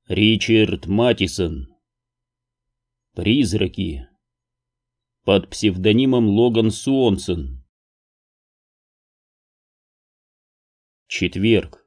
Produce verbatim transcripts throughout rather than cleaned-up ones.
Ричард Маттисон. Призраки. Под псевдонимом Логан Суонсон. Четверг.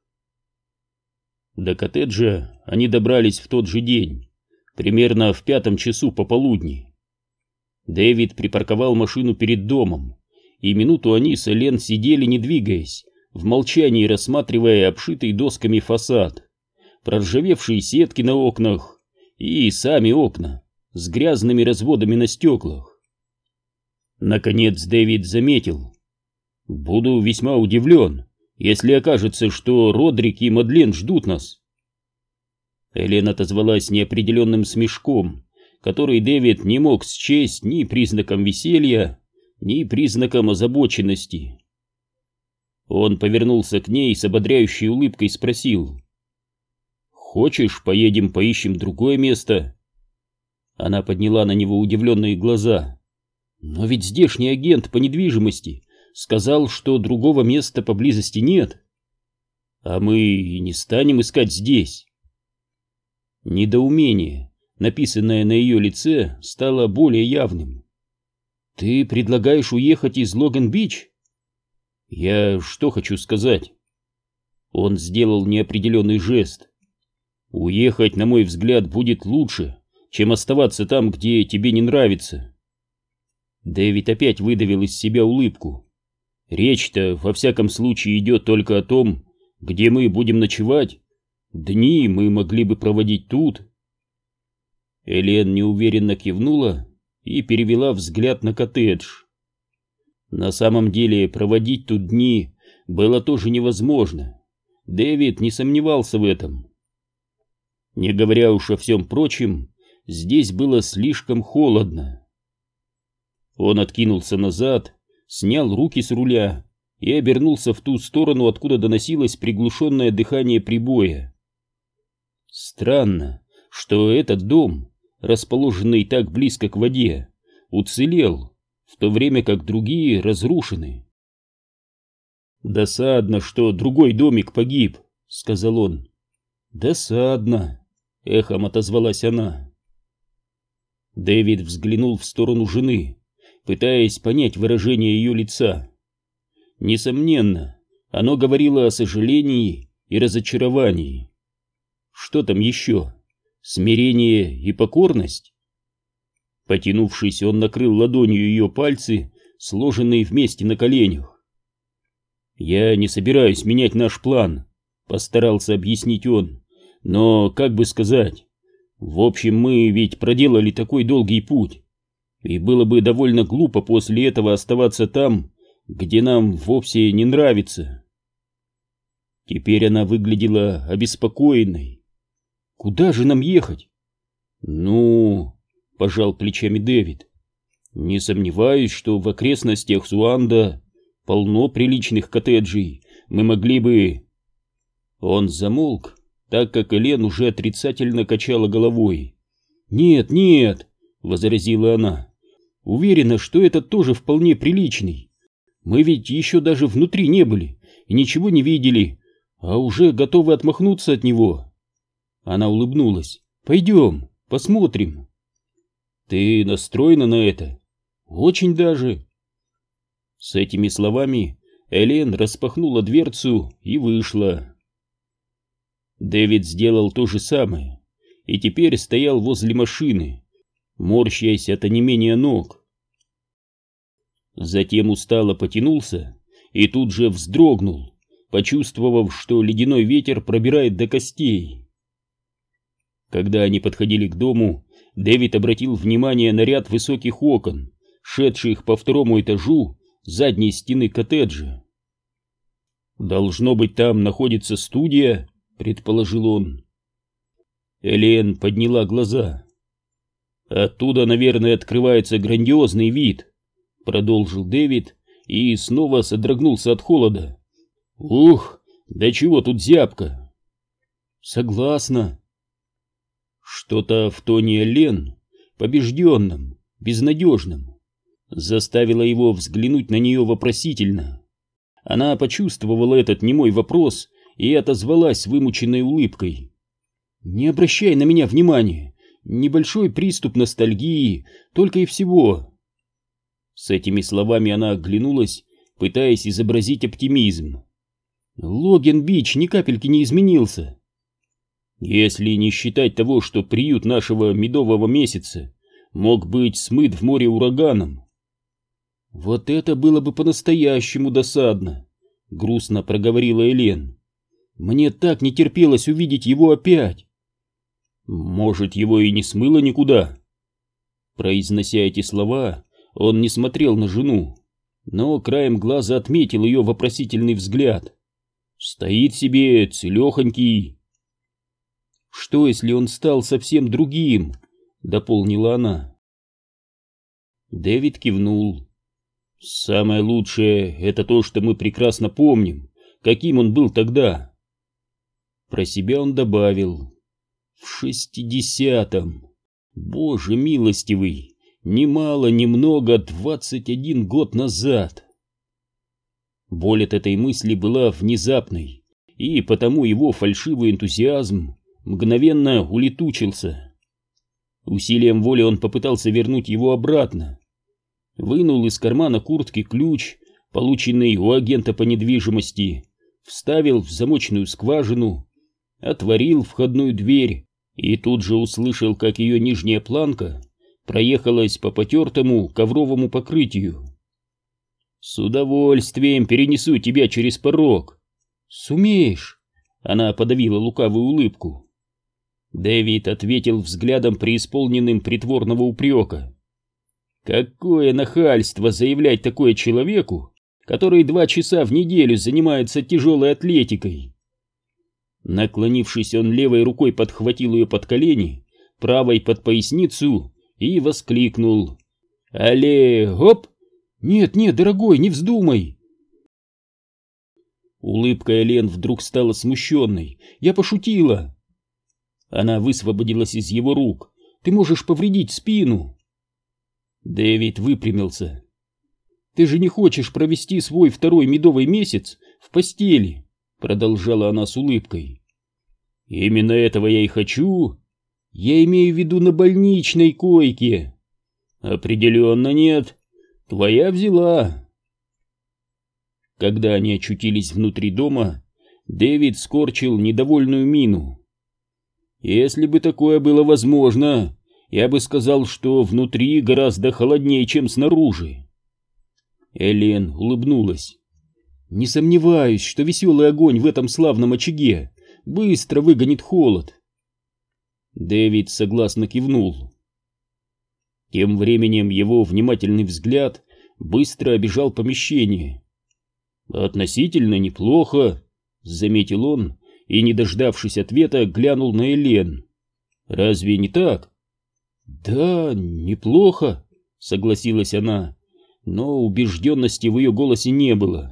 До коттеджа они добрались в тот же день, примерно в пятом часу пополудни. Дэвид припарковал машину перед домом, и минуту они с Элен сидели, не двигаясь, в молчании рассматривая обшитый досками фасад, проржавевшие сетки на окнах и сами окна с грязными разводами на стеклах. Наконец Дэвид заметил: «Буду весьма удивлен, если окажется, что Родрик и Мадлен ждут нас». Элен отозвалась неопределенным смешком, который Дэвид не мог счесть ни признаком веселья, ни признаком озабоченности. Он повернулся к ней с ободряющей улыбкой и спросил: «Хочешь, поедем поищем другое место?» Она подняла на него удивленные глаза. «Но ведь здешний агент по недвижимости сказал, что другого места поблизости нет. А мы и не станем искать здесь». Недоумение, написанное на ее лице, стало более явным. «Ты предлагаешь уехать из Логан-Бич?» «Я что хочу сказать?» Он сделал неопределенный жест. «Уехать, на мой взгляд, будет лучше, чем оставаться там, где тебе не нравится». Дэвид опять выдавил из себя улыбку. «Речь-то, во всяком случае, идет только о том, где мы будем ночевать. Дни мы могли бы проводить тут». Элен неуверенно кивнула и перевела взгляд на коттедж. На самом деле, проводить тут дни было тоже невозможно. Дэвид не сомневался в этом. Не говоря уж о всем прочем, здесь было слишком холодно. Он откинулся назад, снял руки с руля и обернулся в ту сторону, откуда доносилось приглушенное дыхание прибоя. Странно, что этот дом, расположенный так близко к воде, уцелел, в то время как другие разрушены. «Досадно, что другой домик погиб», — сказал он. «Досадно», — эхом отозвалась она. Дэвид взглянул в сторону жены, пытаясь понять выражение ее лица. Несомненно, оно говорило о сожалении и разочаровании. Что там еще? Смирение и покорность? Потянувшись, он накрыл ладонью ее пальцы, сложенные вместе на коленях. «Я не собираюсь менять наш план», — постарался объяснить он. «Но, как бы сказать, в общем, мы ведь проделали такой долгий путь, и было бы довольно глупо после этого оставаться там, где нам вовсе не нравится». Теперь она выглядела обеспокоенной. «Куда же нам ехать?» «Ну...» — пожал плечами Дэвид. «Не сомневаюсь, что в окрестностях Суанда полно приличных коттеджей. Мы могли бы...» Он замолк, так как Элен уже отрицательно качала головой. «Нет, нет», — возразила она, — «уверена, что этот тоже вполне приличный. Мы ведь еще даже внутри не были и ничего не видели, а уже готовы отмахнуться от него». Она улыбнулась. «Пойдем, посмотрим». «Ты настроена на это?» «Очень даже». С этими словами Элен распахнула дверцу и вышла. Дэвид сделал то же самое и теперь стоял возле машины, морщась от онемения ног. Затем устало потянулся и тут же вздрогнул, почувствовав, что ледяной ветер пробирает до костей. Когда они подходили к дому, Дэвид обратил внимание на ряд высоких окон, шедших по второму этажу задней стены коттеджа. «Должно быть, там находится студия», — предположил он. Элен подняла глаза. «Оттуда, наверное, открывается грандиозный вид», — продолжил Дэвид и снова содрогнулся от холода. «Ух, да чего тут зябко!» «Согласна». Что-то в тоне Элен, побежденном, безнадежном, заставило его взглянуть на нее вопросительно. Она почувствовала этот немой вопрос и отозвалась вымученной улыбкой. Не обращай на меня внимания. Небольшой приступ ностальгии, только и всего. С этими словами она оглянулась, пытаясь изобразить оптимизм. Логин-Бич ни капельки не изменился. Если не считать того, что приют нашего медового месяца мог быть смыт в море ураганом. Вот это было бы по-настоящему досадно, грустно проговорила Элен. Мне так не терпелось увидеть его опять. Может, его и не смыло никуда? Произнося эти слова, он не смотрел на жену, но краем глаза отметил ее вопросительный взгляд. Стоит себе целехонький. Что, если он стал совсем другим? Дополнила она. Дэвид кивнул. Самое лучшее — это то, что мы прекрасно помним, каким он был тогда. Про себя он добавил: в шестидесятом. Боже милостивый, ни мало ни много двадцать один год назад. Боль от этой мысли была внезапной, и потому его фальшивый энтузиазм мгновенно улетучился. Усилием воли он попытался вернуть его обратно. Вынул из кармана куртки ключ, полученный у агента по недвижимости, вставил в замочную скважину, отворил входную дверь и тут же услышал, как ее нижняя планка проехалась по потертому ковровому покрытию. «С удовольствием перенесу тебя через порог». «Сумеешь?» — она подавила лукавую улыбку. Дэвид ответил взглядом, преисполненным притворного упрека. «Какое нахальство заявлять такое человеку, который два часа в неделю занимается тяжелой атлетикой!» Наклонившись, он левой рукой подхватил ее под колени, правой под поясницу и воскликнул: «Але, гоп!» «Нет, нет, дорогой, не вздумай!» Улыбка Элен вдруг стала смущенной. «Я пошутила!» Она высвободилась из его рук. «Ты можешь повредить спину!» Дэвид выпрямился. «Ты же не хочешь провести свой второй медовый месяц в постели?» Продолжала она с улыбкой. «Именно этого я и хочу. Я имею в виду на больничной койке». «Определенно нет. Твоя взяла». Когда они очутились внутри дома, Дэвид скорчил недовольную мину. «Если бы такое было возможно, я бы сказал, что внутри гораздо холоднее, чем снаружи». Элен улыбнулась. «Не сомневаюсь, что веселый огонь в этом славном очаге быстро выгонит холод». Дэвид согласно кивнул. Тем временем его внимательный взгляд быстро обежал помещение. «Относительно неплохо», — заметил он, и, не дождавшись ответа, глянул на Элен. «Разве не так?» «Да, неплохо», — согласилась она, но убежденности в ее голосе не было.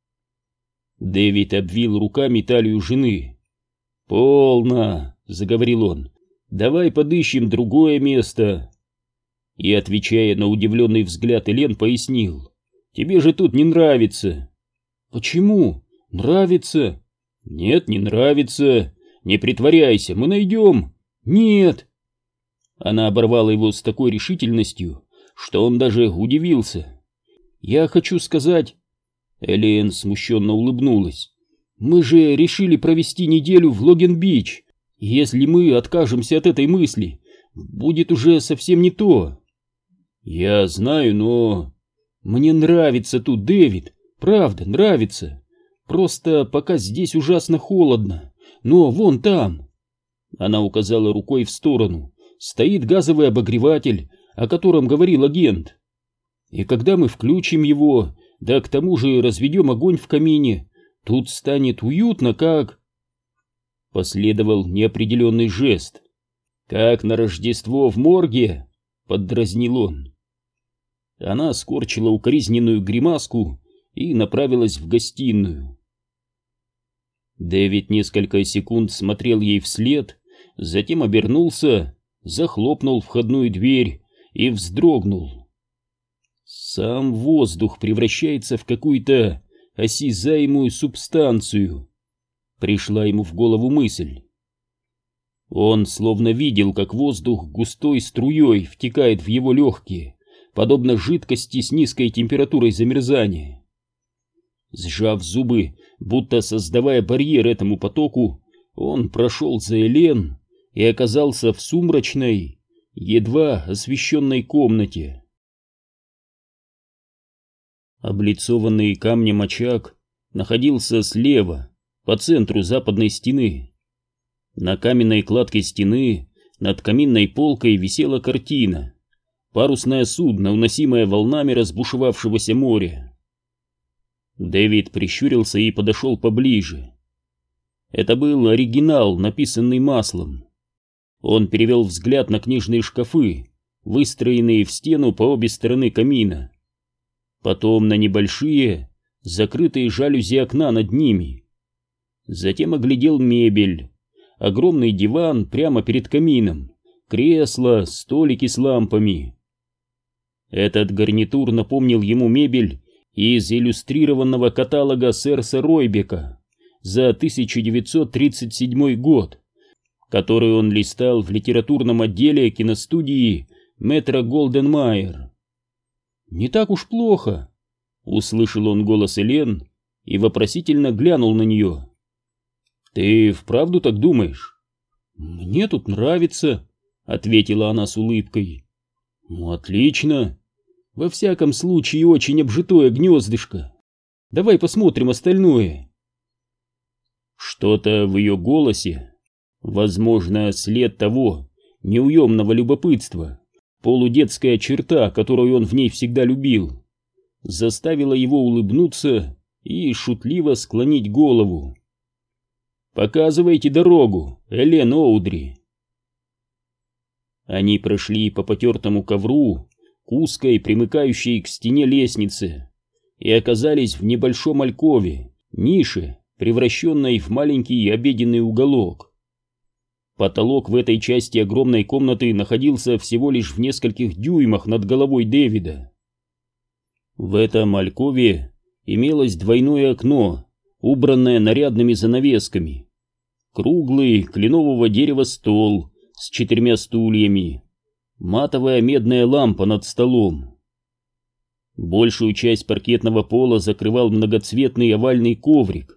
Дэвид обвил руками талию жены. «Полно», — заговорил он, — «давай подыщем другое место». И, отвечая на удивленный взгляд, Элен пояснил: «Тебе же тут не нравится». «Почему? Нравится». «Нет, не нравится. Не притворяйся, мы найдем». «Нет». Она оборвала его с такой решительностью, что он даже удивился. «Я хочу сказать...» Элен смущенно улыбнулась. «Мы же решили провести неделю в Логин-Бич. Если мы откажемся от этой мысли, будет уже совсем не то». «Я знаю, но...» «Мне нравится тут, Дэвид, правда, нравится. Просто пока здесь ужасно холодно. Но вон там...» Она указала рукой в сторону. «Стоит газовый обогреватель, о котором говорил агент. И когда мы включим его, да к тому же разведем огонь в камине, тут станет уютно, как...» Последовал неопределенный жест. «Как на Рождество в морге», — поддразнил он. Она скорчила укоризненную гримаску и направилась в гостиную. Дэвид несколько секунд смотрел ей вслед, затем обернулся, захлопнул входную дверь и вздрогнул. Сам воздух превращается в какую-то осязаемую субстанцию. Пришла ему в голову мысль. Он словно видел, как воздух густой струей втекает в его легкие, подобно жидкости с низкой температурой замерзания. Сжав зубы, будто создавая барьер этому потоку, он прошел за Элен и оказался в сумрачной, едва освещенной комнате. Облицованный камнем очаг находился слева, по центру западной стены. На каменной кладке стены над каминной полкой висела картина: парусное судно, уносимое волнами разбушевавшегося моря. Дэвид прищурился и подошел поближе. Это был оригинал, написанный маслом. Он перевел взгляд на книжные шкафы, выстроенные в стену по обе стороны камина. Потом на небольшие, закрытые жалюзи окна над ними. Затем оглядел мебель. Огромный диван прямо перед камином, кресла, столики с лампами. Этот гарнитур напомнил ему мебель из иллюстрированного каталога Серса Ройбека за тысяча девятьсот тридцать седьмой год, который он листал в литературном отделе киностудии Метро Голден Майер. «Не так уж плохо», — услышал он голос Элен и вопросительно глянул на нее. «Ты вправду так думаешь?» «Мне тут нравится», — ответила она с улыбкой. «Ну, отлично. Во всяком случае, очень обжитое гнездышко. Давай посмотрим остальное». Что-то в ее голосе, возможно, след того неуемного любопытства, полудетская черта, которую он в ней всегда любил, заставило его улыбнуться и шутливо склонить голову. «Показывайте дорогу, Элен Оудри». Они прошли по потертому ковру к узкой, примыкающей к стене лестнице, и оказались в небольшом алькове, нише, превращенной в маленький обеденный уголок. Потолок в этой части огромной комнаты находился всего лишь в нескольких дюймах над головой Дэвида. В этом алькове имелось двойное окно, убранное нарядными занавесками, круглый кленового дерева стол с четырьмя стульями, матовая медная лампа над столом. Большую часть паркетного пола закрывал многоцветный овальный коврик.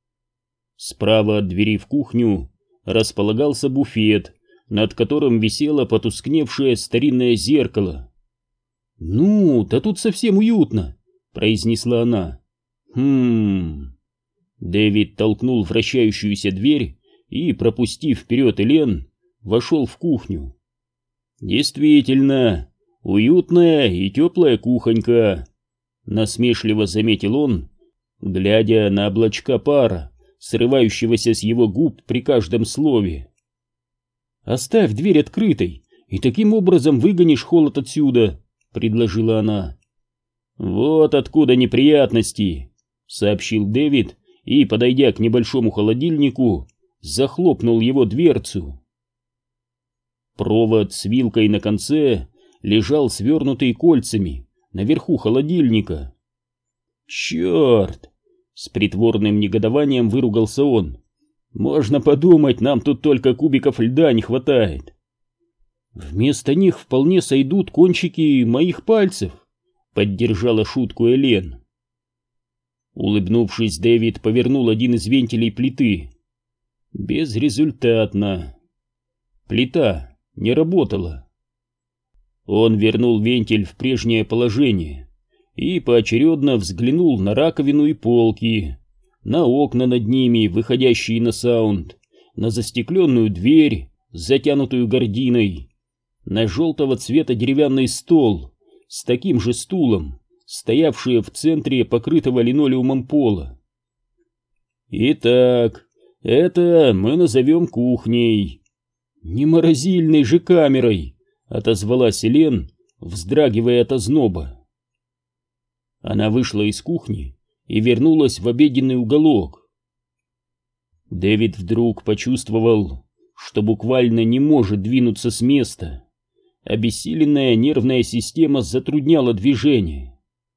Справа от двери в кухню располагался буфет, над которым висело потускневшее старинное зеркало. «Ну, да тут совсем уютно», — произнесла она. «Хм...» Дэвид толкнул вращающуюся дверь и, пропустив вперед Элен, вошел в кухню. «Действительно, уютная и теплая кухонька», — насмешливо заметил он, глядя на облачка пара, срывающегося с его губ при каждом слове. «Оставь дверь открытой, и таким образом выгонишь холод отсюда», — предложила она. «Вот откуда неприятности», — сообщил Дэвид и, подойдя к небольшому холодильнику, захлопнул его дверцу. Провод с вилкой на конце лежал свернутый кольцами наверху холодильника. «Черт!» — с притворным негодованием выругался он. «Можно подумать, нам тут только кубиков льда не хватает». «Вместо них вполне сойдут кончики моих пальцев», — поддержала шутку Элен. Улыбнувшись, Дэвид повернул один из вентилей плиты. Безрезультатно. Плита не работала. Он вернул вентиль в прежнее положение и поочередно взглянул на раковину и полки, на окна над ними, выходящие на саунд, на застекленную дверь, затянутую гардиной, на желтого цвета деревянный стол с таким же стулом, стоявшие в центре покрытого линолеумом пола. «Итак, это мы назовем кухней». «Не морозильной же камерой», — отозвалась Элен, вздрагивая от озноба. Она вышла из кухни и вернулась в обеденный уголок. Дэвид вдруг почувствовал, что буквально не может двинуться с места. Обессиленная нервная система затрудняла движение.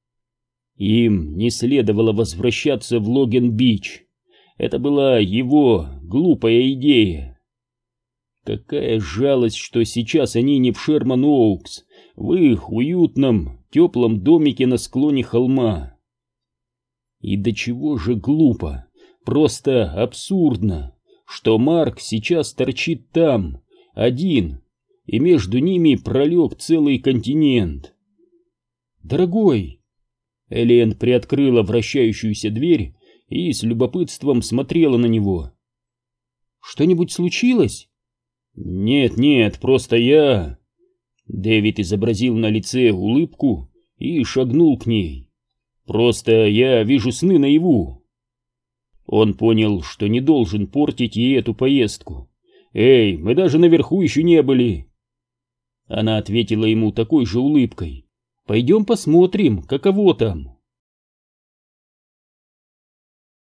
Им не следовало возвращаться в Логен-Бич. Это была его глупая идея. Какая жалость, что сейчас они не в Шерман-Оукс, в их уютном, теплом домике на склоне холма. И до чего же глупо, просто абсурдно, что Марк сейчас торчит там, один, и между ними пролег целый континент. «Дорогой!» Элен приоткрыла вращающуюся дверь и с любопытством смотрела на него. «Что-нибудь случилось?» «Нет, нет, просто я...» Дэвид изобразил на лице улыбку и шагнул к ней. «Просто я вижу сны наяву». Он понял, что не должен портить ей эту поездку. «Эй, мы даже наверху еще не были!» Она ответила ему такой же улыбкой. «Пойдем посмотрим, каково там».